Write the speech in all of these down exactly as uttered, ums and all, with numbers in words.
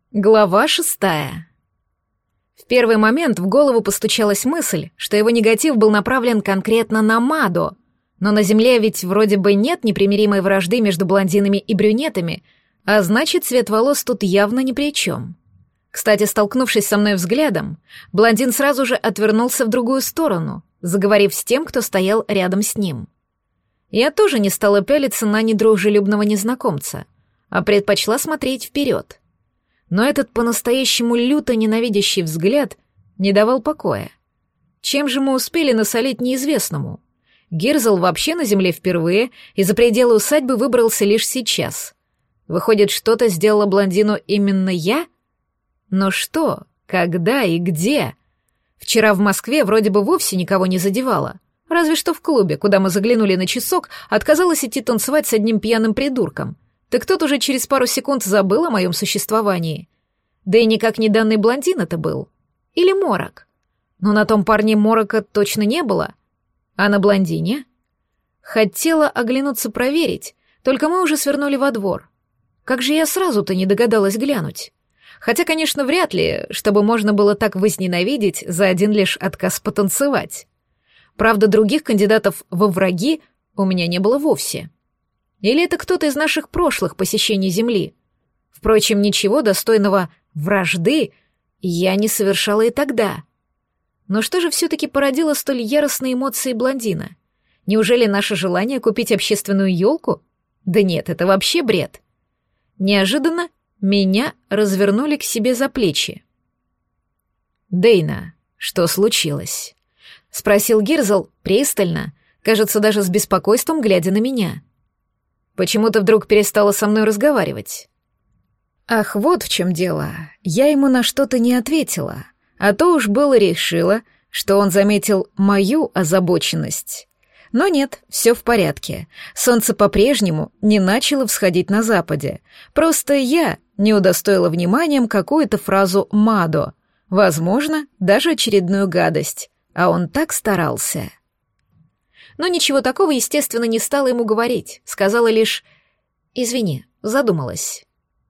Глава шестая. В первый момент в голову постучалась мысль, что его негатив был направлен конкретно на Мадо, но на Земле ведь вроде бы нет непримиримой вражды между блондинами и брюнетами, а значит, цвет волос тут явно ни при чем. Кстати, столкнувшись со мной взглядом, блондин сразу же отвернулся в другую сторону, заговорив с тем, кто стоял рядом с ним. Я тоже не стала пялиться на недружелюбного незнакомца, а предпочла смотреть вперед. Но этот по-настоящему люто ненавидящий взгляд не давал покоя. Чем же мы успели насолить неизвестному? Гирзл вообще на земле впервые и за пределы усадьбы выбрался лишь сейчас. Выходит, что-то сделала блондину именно я? Но что, когда и где? Вчера в Москве вроде бы вовсе никого не задевало. Разве что в клубе, куда мы заглянули на часок, отказалась идти танцевать с одним пьяным придурком. Так тот уже через пару секунд забыл о моем существовании. Да и никак не данный блондин это был. Или морок. Но на том парне морока точно не было. А на блондине? Хотела оглянуться проверить, только мы уже свернули во двор. Как же я сразу-то не догадалась глянуть? Хотя, конечно, вряд ли, чтобы можно было так возненавидеть за один лишь отказ потанцевать. Правда, других кандидатов во враги у меня не было вовсе. Или это кто-то из наших прошлых посещений Земли? Впрочем, ничего достойного вражды я не совершала и тогда. Но что же все-таки породило столь яростные эмоции блондина? Неужели наше желание купить общественную елку? Да нет, это вообще бред. Неожиданно меня развернули к себе за плечи. «Дейна, что случилось?» — спросил Гирзл пристально, кажется, даже с беспокойством глядя на меня. «Почему ты вдруг перестала со мной разговаривать?» Ах, вот в чем дело. Я ему на что-то не ответила, а то уж было решила, что он заметил мою озабоченность. Но нет, все в порядке. Солнце по-прежнему не начало всходить на западе. Просто я не удостоила вниманием какую-то фразу «Мадо», возможно, даже очередную гадость, а он так старался. Но ничего такого, естественно, не стала ему говорить, сказала лишь «Извини, задумалась».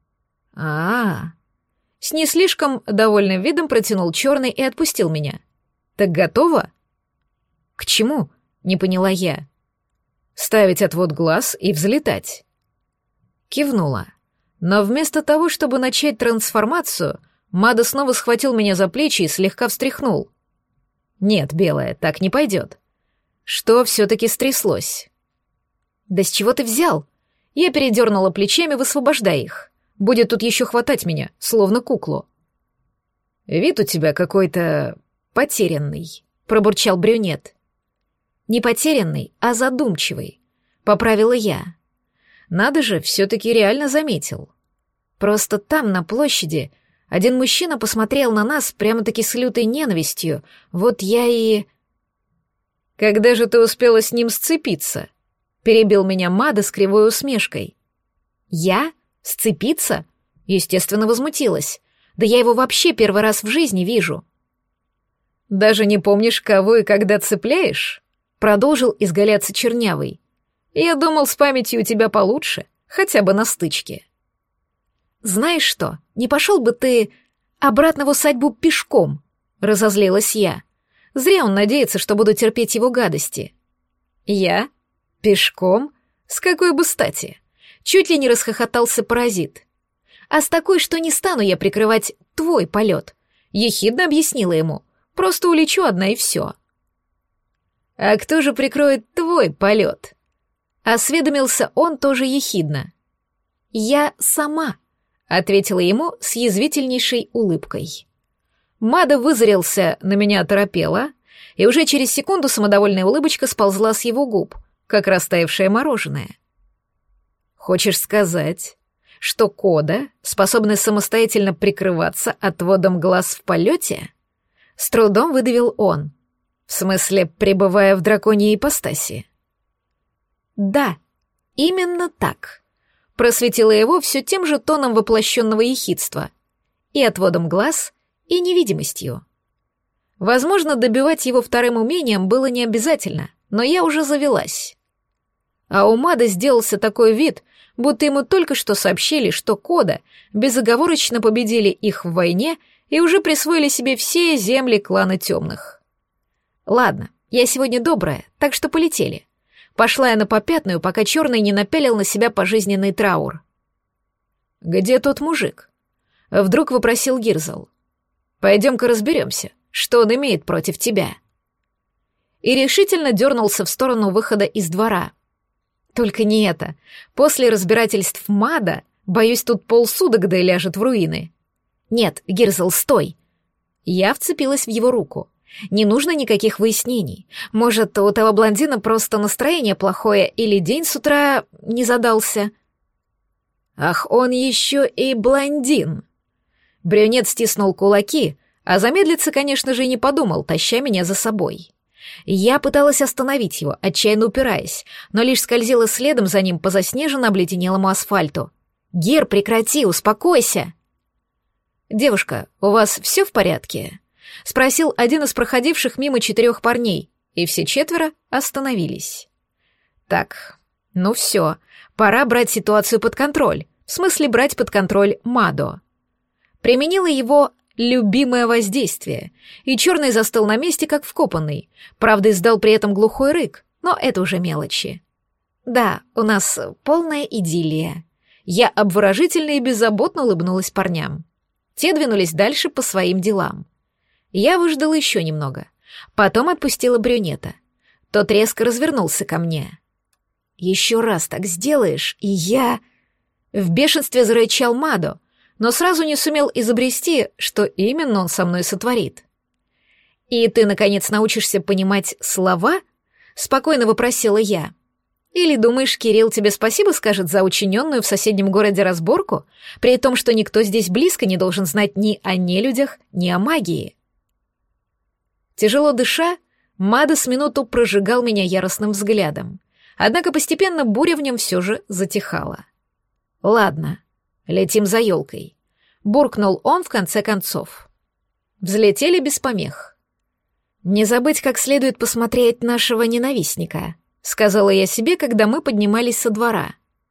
А-а-а. С не слишком довольным видом протянул черный и отпустил меня. «Так готова?» «К чему?» — не поняла я. «Ставить отвод глаз и взлетать». Кивнула. Но вместо того, чтобы начать трансформацию, Мадо снова схватил меня за плечи и слегка встряхнул. «Нет, белая, так не пойдет». Что все-таки стряслось? «Да с чего ты взял?» Я передернула плечами, высвобождая их. Будет тут еще хватать меня, словно куклу. «Вид у тебя какой-то потерянный», — пробурчал брюнет. «Не потерянный, а задумчивый», — поправила я. Надо же, все-таки реально заметил. Просто там, на площади, один мужчина посмотрел на нас прямо-таки с лютой ненавистью. Вот я и... «Когда же ты успела с ним сцепиться?» — перебил меня Мадо с кривой усмешкой. «Я? Сцепиться?» — естественно, возмутилась. «Да я его вообще первый раз в жизни вижу». «Даже не помнишь, кого и когда цепляешь?» — продолжил изгаляться Чернявый. «Я думал, с памятью у тебя получше, хотя бы на стычке». «Знаешь что, не пошел бы ты обратно в усадьбу пешком?» — разозлилась я. Зря он надеется, что буду терпеть его гадости. Я? Пешком? С какой бы стати? Чуть ли не расхохотался паразит. А с такой, что не стану я прикрывать твой полет. Ехидно объяснила ему. Просто улечу одна и все. А кто же прикроет твой полет? Осведомился он тоже ехидно. Я сама, ответила ему с язвительнейшей улыбкой. Мадо вызрелся на меня оторопело, и уже через секунду самодовольная улыбочка сползла с его губ, как растаявшее мороженое. «Хочешь сказать, что Кода способна самостоятельно прикрываться отводом глаз в полете?» С трудом выдавил он. В смысле, пребывая в драконьей ипостаси. «Да, именно так», — просветила его все тем же тоном воплощенного ехидства. И отводом глаз, и невидимостью. Возможно, добивать его вторым умением было не обязательно, но я уже завелась. А у Мада сделался такой вид, будто ему только что сообщили, что Кода безоговорочно победили их в войне и уже присвоили себе все земли клана темных. Ладно, я сегодня добрая, так что полетели. Пошла я на попятную, пока черный не напялил на себя пожизненный траур. «Где тот мужик?» — вдруг вопросил Гирзл. «Пойдем-ка разберемся, что он имеет против тебя». И решительно дернулся в сторону выхода из двора. Только не это. После разбирательств Мада, боюсь, тут полсуток да и ляжет в руины. Нет, Гирзл, стой. Я вцепилась в его руку. Не нужно никаких выяснений. Может, у того блондина просто настроение плохое или день с утра не задался. Ах, он еще и блондин. Брюнет стиснул кулаки, а замедлиться, конечно же, и не подумал, таща меня за собой. Я пыталась остановить его, отчаянно упираясь, но лишь скользила следом за ним по заснеженно обледенелому асфальту. «Гер, прекрати, успокойся!» «Девушка, у вас все в порядке?» — спросил один из проходивших мимо четырех парней, и все четверо остановились. «Так, ну все, пора брать ситуацию под контроль, в смысле брать под контроль Мадо». Применила его любимое воздействие, и черный застыл на месте, как вкопанный. Правда, издал при этом глухой рык, но это уже мелочи. Да, у нас полная идиллия. Я обворожительно и беззаботно улыбнулась парням. Те двинулись дальше по своим делам. Я выждала еще немного. Потом отпустила брюнета. Тот резко развернулся ко мне. «Еще раз так сделаешь, и я...» В бешенстве зарычал Мадо, но сразу не сумел изобрести, что именно он со мной сотворит. «И ты, наконец, научишься понимать слова?» — спокойно вопросила я. «Или думаешь, Кирилл тебе спасибо скажет за учиненную в соседнем городе разборку, при том, что никто здесь близко не должен знать ни о нелюдях, ни о магии?» Тяжело дыша, Мадо с минуту прожигал меня яростным взглядом, однако постепенно буря в нем все же затихала. «Ладно, летим за елкой», — буркнул он в конце концов. Взлетели без помех. «Не забыть как следует посмотреть нашего ненавистника», — сказала я себе, когда мы поднимались со двора.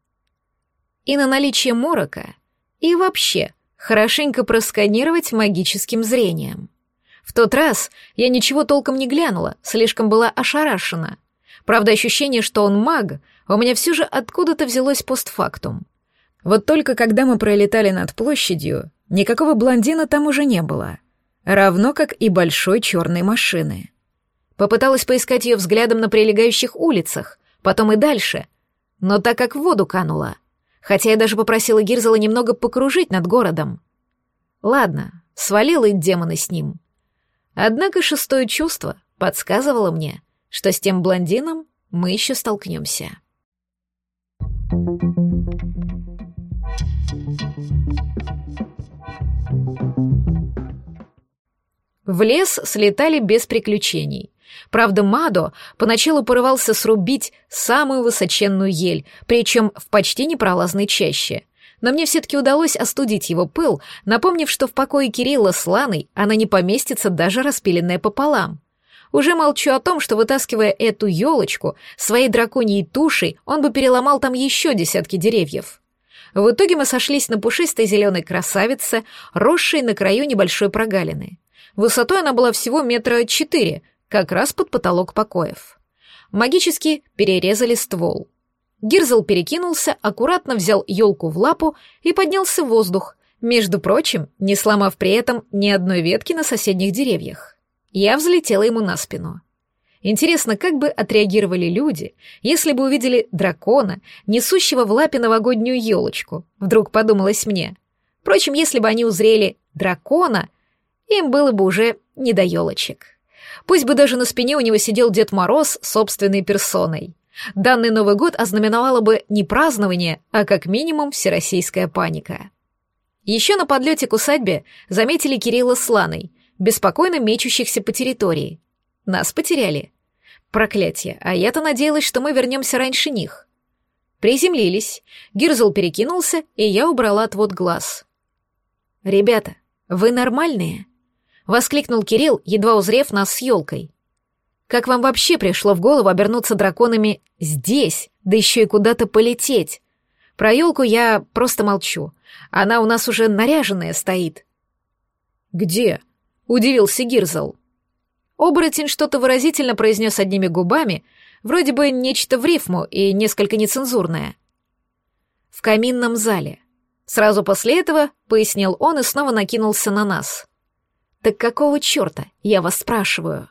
«И на наличие морока, и вообще хорошенько просканировать магическим зрением». В тот раз я ничего толком не глянула, слишком была ошарашена. Правда, ощущение, что он маг, у меня все же откуда-то взялось постфактум. Вот только когда мы пролетали над площадью, никакого блондина там уже не было, равно как и большой черной машины. Попыталась поискать ее взглядом на прилегающих улицах, потом и дальше, но так как в воду канула, хотя я даже попросила Гирзела немного покружить над городом. Ладно, свалила и демоны с ним. Однако шестое чувство подсказывало мне, что с тем блондином мы еще столкнемся. В лес слетали без приключений. Правда, Мадо поначалу порывался срубить самую высоченную ель, причем в почти непролазной чаще. Но мне все-таки удалось остудить его пыл, напомнив, что в покое Кирилла с Ланой она не поместится, даже распиленная пополам. Уже молчу о том, что, вытаскивая эту елочку своей драконьей тушей, он бы переломал там еще десятки деревьев. В итоге мы сошлись на пушистой зеленой красавице, росшей на краю небольшой прогалины. Высотой она была всего метра четыре, как раз под потолок покоев. Магически перерезали ствол. Гирзл перекинулся, аккуратно взял елку в лапу и поднялся в воздух, между прочим, не сломав при этом ни одной ветки на соседних деревьях. Я взлетела ему на спину. Интересно, как бы отреагировали люди, если бы увидели дракона, несущего в лапе новогоднюю елочку, вдруг подумалось мне. Впрочем, если бы они узрели дракона, им было бы уже не до елочек. Пусть бы даже на спине у него сидел Дед Мороз собственной персоной. Данный Новый год ознаменовало бы не празднование, а как минимум всероссийская паника. Еще на подлете к усадьбе заметили Кирилла с Ланой, беспокойно мечущихся по территории. Нас потеряли. Проклятие, а я-то надеялась, что мы вернемся раньше них. Приземлились, Гирзл перекинулся, и я убрала отвод глаз. «Ребята, вы нормальные?» — воскликнул Кирилл, едва узрев нас с елкой. «Как вам вообще пришло в голову обернуться драконами здесь, да еще и куда-то полететь. Про елку я просто молчу. Она у нас уже наряженная стоит». «Где?» — удивился Гирзл. Оборотень что-то выразительно произнес одними губами, вроде бы нечто в рифму и несколько нецензурное. «В каминном зале». Сразу после этого пояснил он и снова накинулся на нас. «Так какого черта, я вас спрашиваю?»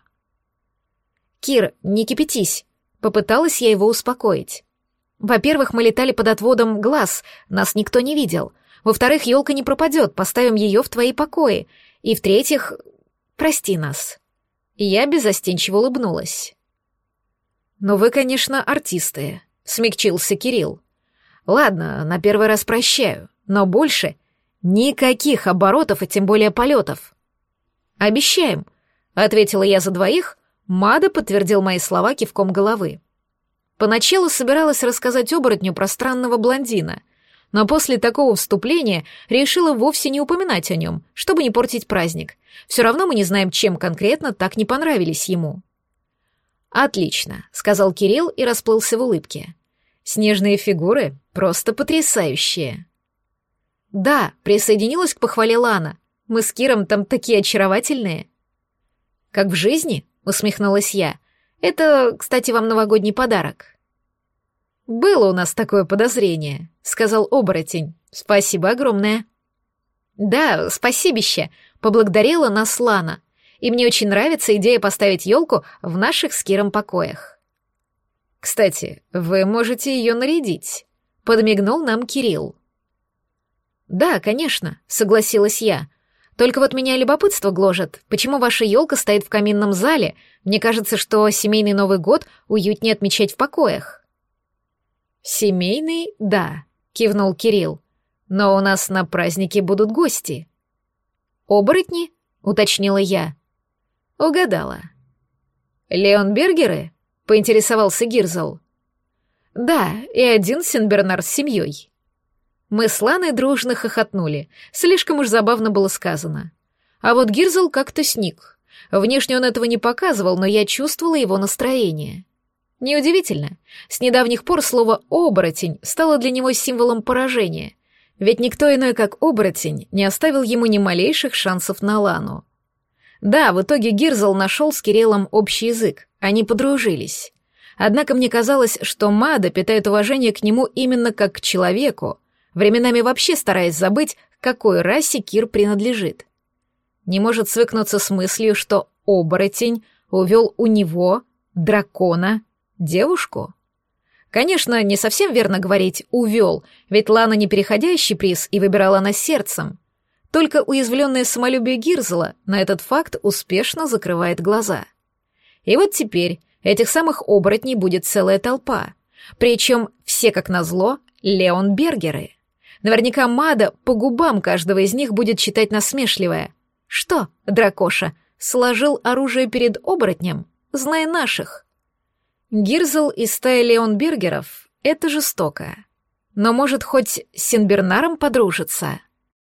«Кир, не кипятись», — попыталась я его успокоить. «Во-первых, мы летали под отводом глаз, нас никто не видел. Во-вторых, елка не пропадет, поставим ее в твои покои. И в-третьих, прости нас». Я беззастенчиво улыбнулась. «Но вы, конечно, артисты», — смягчился Кирилл. «Ладно, на первый раз прощаю, но больше никаких оборотов и тем более полетов». «Обещаем», — ответила я за двоих, Мада подтвердил мои слова кивком головы. Поначалу собиралась рассказать оборотню про странного блондина, но после такого вступления решила вовсе не упоминать о нем, чтобы не портить праздник. Все равно мы не знаем, чем конкретно так не понравились ему. «Отлично», — сказал Кирилл и расплылся в улыбке. «Снежные фигуры просто потрясающие». «Да», — присоединилась к похвале Лана. «Мы с Киром там такие очаровательные». «Как в жизни?» — усмехнулась я. «Это, кстати, вам новогодний подарок». «Было у нас такое подозрение», — сказал оборотень. «Спасибо огромное». «Да, спасибище», — поблагодарила нас Лана. «И мне очень нравится идея поставить елку в наших с Киром покоях». «Кстати, вы можете ее нарядить», — подмигнул нам Кирилл. «Да, конечно», — согласилась я. «Только вот меня любопытство гложет. Почему ваша елка стоит в каминном зале? Мне кажется, что семейный Новый год уютнее отмечать в покоях». «Семейный, да», — кивнул Кирилл. «Но у нас на празднике будут гости». «Оборотни?» — уточнила я. Угадала. «Леонбергеры?» — поинтересовался Гирзл. «Да, и один Сенбернар с семьей». Мы с Ланой дружно хохотнули. Слишком уж забавно было сказано. А вот Гирзл как-то сник. Внешне он этого не показывал, но я чувствовала его настроение. Неудивительно. С недавних пор слово «оборотень» стало для него символом поражения. Ведь никто иной, как оборотень, не оставил ему ни малейших шансов на Лану. Да, в итоге Гирзл нашел с Кириллом общий язык. Они подружились. Однако мне казалось, что Мада питает уважение к нему именно как к человеку, временами вообще стараясь забыть, к какой расе Кир принадлежит. Не может свыкнуться с мыслью, что оборотень увел у него, дракона, девушку? Конечно, не совсем верно говорить «увел», ведь Лана не переходящий приз и выбирала она сердцем. Только уязвленное самолюбие Гирзла на этот факт успешно закрывает глаза. И вот теперь этих самых оборотней будет целая толпа. Причем все, как назло, Леонбергеры. Наверняка Мада по губам каждого из них будет читать насмешливое. «Что, дракоша, сложил оружие перед оборотнем? Знай наших». Гирзл из стаи Леонбергеров — это жестоко. Но может хоть с Сенбернаром подружиться?